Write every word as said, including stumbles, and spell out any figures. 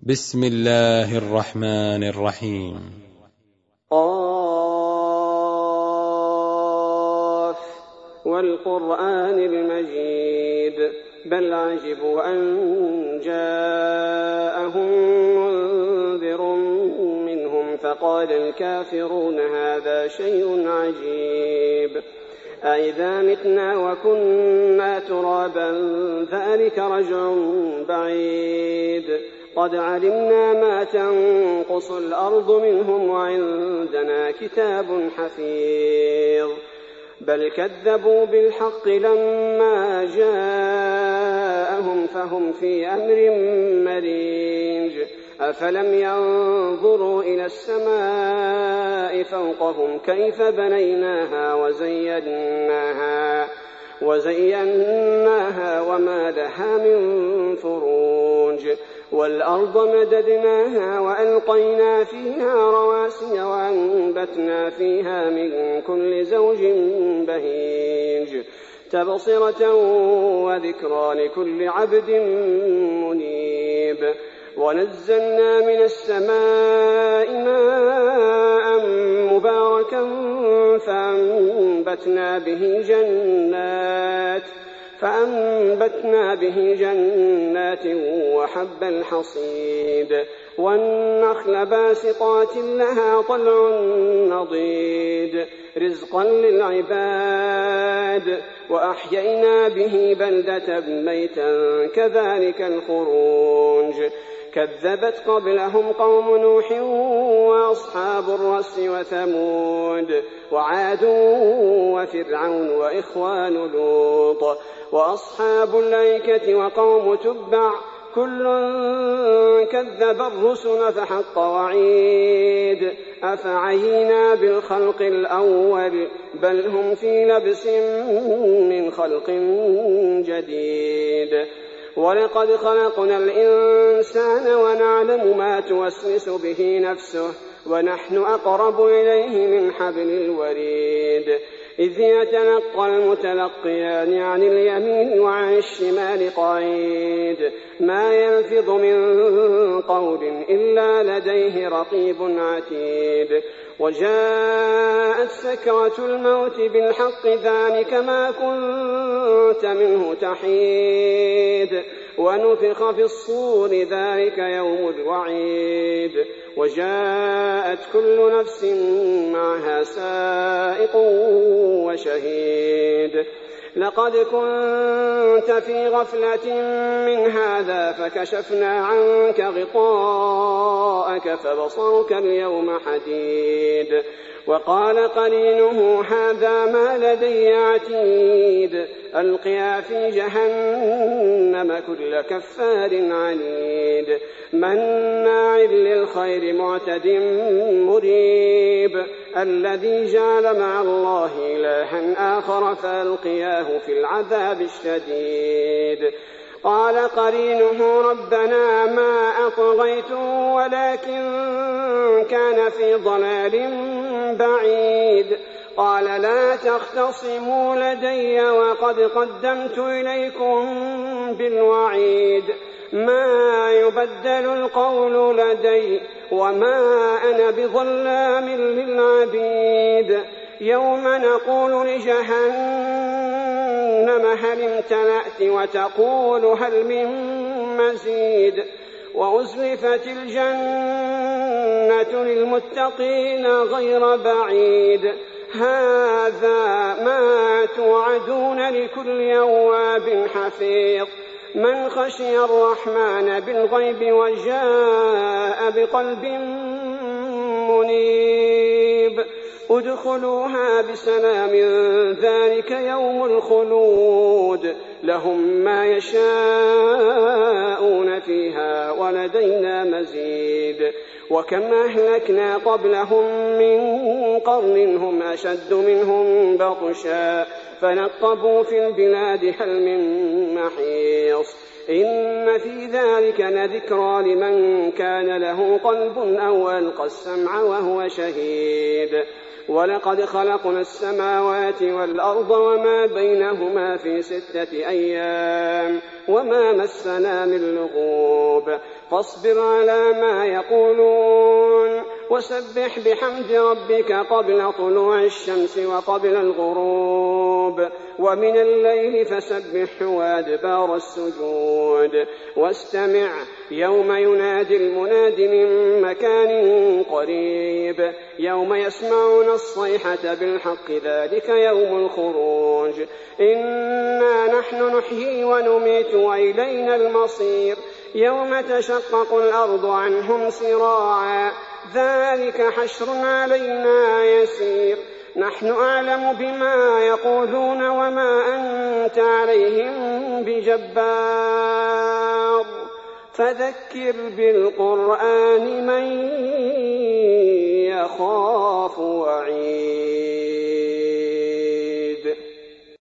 بسم الله الرحمن الرحيم. قاف والقرآن المجيد بل عجبوا أن جاءهم منذر منهم فقال الكافرون هذا شيء عجيب أإذا متنا وكنا ترابا ذلك رجع بعيد قد علمنا ما تنقص الأرض منهم وعندنا كتاب حفيظ بل كذبوا بالحق لما جاءهم فهم في أمر مريج أفلم ينظروا إلى السماء فوقهم كيف بنيناها وزيناها وزيناها وما لها من فروج والأرض مددناها وألقينا فيها رواسي وأنبتنا فيها من كل زوج بهيج تبصرة وذكرى لكل عبد منيب ونزلنا من السماء ماء مباركا فأنبتنا به جنات فأنبتنا به جنات وحب الحصيد والنخل باسقات لها طلع نضيد رزقا للعباد وأحيينا به بلدة ميتا كذلك الخروج كذبت قبلهم قوم نوح وأصحاب الرس وثمود وعاد وفرعون وإخوان لوط وأصحاب الأيكة وقوم تبع كل كذب الرسل فحق وعيد أفعينا بالخلق الأول بل هم في لبس من خلق جديد ولقد خلقنا الإنسان ونعلم ما توسوس به نفسه ونحن أقرب إليه من حبل الوريد إذ يتلقى المتلقيان عن اليمين وعن الشمال قعيد ما يلفظ من قول إلا لديه رقيب عتيد وجاءت سكرة الموت بالحق ذلك ما كنت منه تحيد ونفخ في الصور ذلك يوم الوعيد وجاءت كل نفس معها سائق وشهيد لقد كنت في غفلة من هذا فكشفنا عنك غطاءك فبصرك اليوم حديد وقال قرينه هذا ما لدي عتيد ألقيا في جهنم كل كفار عنيد مناع للخير معتد مريب الذي جعل مع الله إلها آخر فألقياه في العذاب الشديد قال قرينه ربنا ما أطغيته ولكن كان في ضلال بعيد قال لا تختصموا لدي وقد قدمت إليكم بالوعيد ما يبدل القول لدي وما أنا بظلام للعبيد يوم نقول لجهنم هل امتلأت وتقول هل من مزيد وأزلفت الجنة للمتقين غير بعيد هذا ما توعدون لكل أواب حفيظ من خشي الرحمن بالغيب وجاء بقلب منيب ادخلوها بسلام ذلك يوم الخلود لهم ما يشاءون فيها ولدينا مزيد وكم أهلكنا قبلهم من قرن هم أشد منهم بطشا فنقبوا في البلاد هل من محيص إن في ذلك لذكرى لمن كان له قلب أو ألقى السمع وهو شهيد ولقد خلقنا السماوات والأرض وما بينهما في ستة أيام وما مسنا من لغوب فاصبر على ما يقولون وسبح بحمد ربك قبل طلوع الشمس وقبل الغروب ومن الليل فسبح وأدبار السجود واستمع يوم ينادي المناد من مكان قريب يوم يسمعون الصيحة بالحق ذلك يوم الخروج إنا نحن نحيي ونميت وإلينا المصير يوم تشقق الأرض عنهم سراعا ذلك حشر علينا يسير نحن أعلم بما يقولون وما أنت عليهم بجبار فذكر بالقرآن من يخاف وعيد.